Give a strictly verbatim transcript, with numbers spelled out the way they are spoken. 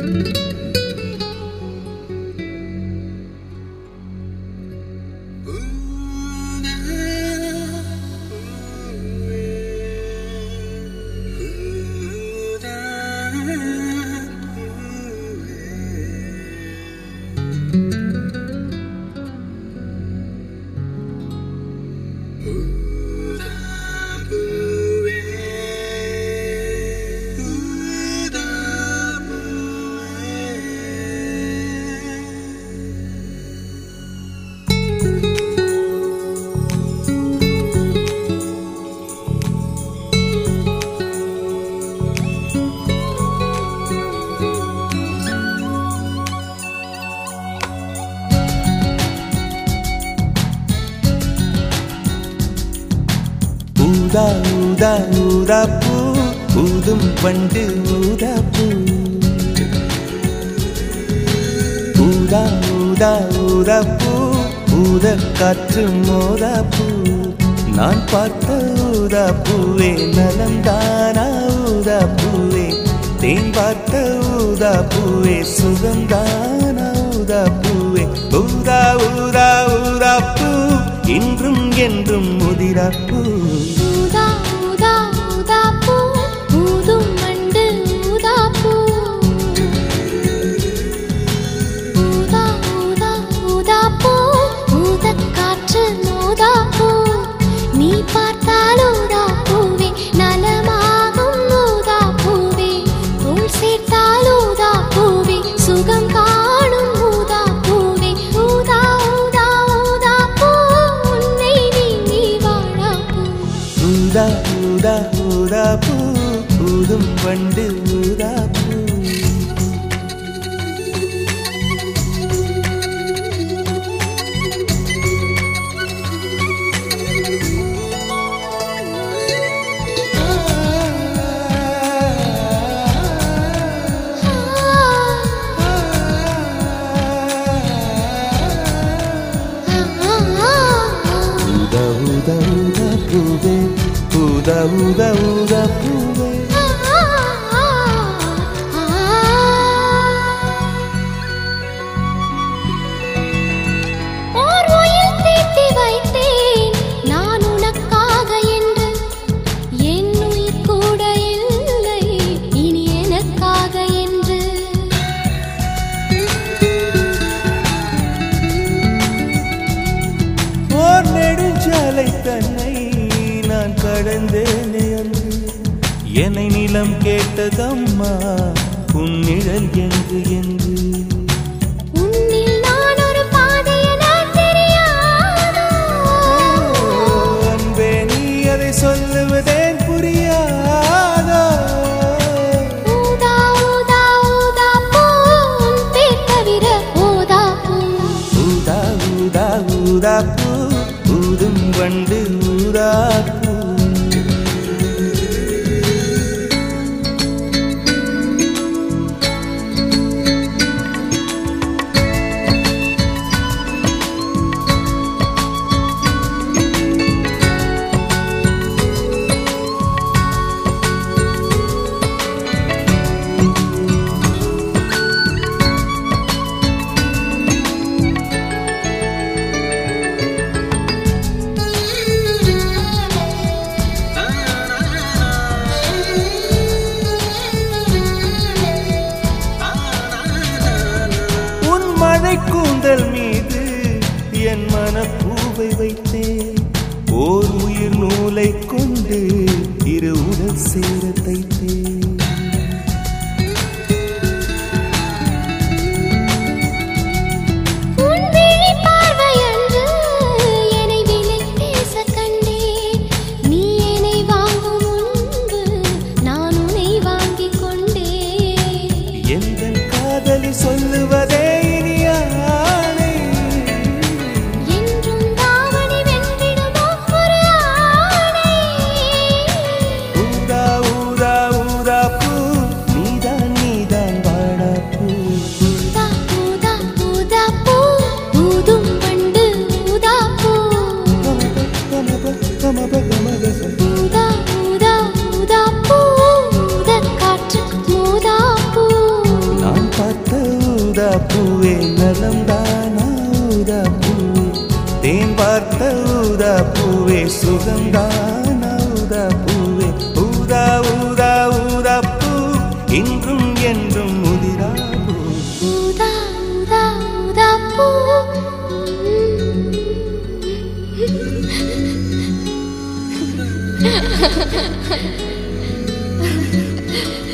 ஊதா ஊதா ஊதாப்பூ ஊதும் பண்டு ஊதாப்பூ ஊதா ஊதா ஊதாப்பூ ஊத காற்று மோதாப்பூ நான் பார்த்த ஊதாப்பூவே நலம்தானா ஊதாப்பூவே தேன் பார்த்த ஊதாப்பூவே சுகம்தானா ஊதாப்பூவே ஊதா ஊதா ஊதாப்பூ இன்றும் என்றும் முதிராப்பூ ஊதா ஊதா ஊதாப்பூ ஊதும் மண்டு ஊதாப்பூ ஊதா ஊதா ஊதாப்பூ ஊதக் காற்று மோதாப்பூ நீ பார்த்தால் ஊதாப்பூவே நலமாகும் ஊதாப்பூவே தோள் சேர்த்தால் ஊதாப்பூவே சுகம் காணும் ஊதாப்பூவே ஊதா ஊதா ஊதாப்பூ உன்னை நீங்கி வாழாப்பூ ஊதா ஊதா ஊதாப்பூ ஊதும் பண்டு ஊதாப்பூ ஊதா ஊதா ஊதாப்பூவே ஊதா ஊதா ஊதாப்பூவே ஓர் உயில் தீட்டி வைத்தேன் நான் உனக்காக என்று என் உயிர் கூட இல்லை இனி எனக்காக என்று ஓர் நெடுஞ்சாலை தன்னை நான் கடந்தேனே அன்று என்னை நிலம் கேட்டதம்மா உன் நிழல் என்று என்று உன்னில் நான் ஒரு பாதை என தெரியாதோ அன்பே நீ அதை சொல்லுவதேன் புரியாதோ ஊதா ஊதா ஊதாப்பூ உன் பேர் தவிர ஊதாப்பூ ஊதா ஊதா ஊதாப்பூ ஊதும் வண்டு ஊதாப்பூ கூந்தல் மீது என் மனப்பூவை வைத்தேன் ஓர் உயிர் நூலை கொண்டு இரு உடல் சேர தைத்தேன் உன் விழி பார்வையன்று என்னை விலை பேச கண்டேன் நீ என்னை வாங்கும் முன்பு நான் உன்னை வாங்கிக் கொண்டேன் எங்கள் காதலி சொல்லுவதே ஊதா ஊதா ஊதாப்பூ ஊதக் காற்று மோதாப்பூ நான் ஊதா பூவே நலம்தானா ஊதா பூவே தேன் பார்த்த ஊதா பூவே சுகம்தானா ஊதா பூவே ஊதா ஊதா ஊதா பூ இன்றும் என்றும் முதிரா பூ ஊதா ஊதா ஊதா பூ Ha ha ha ha.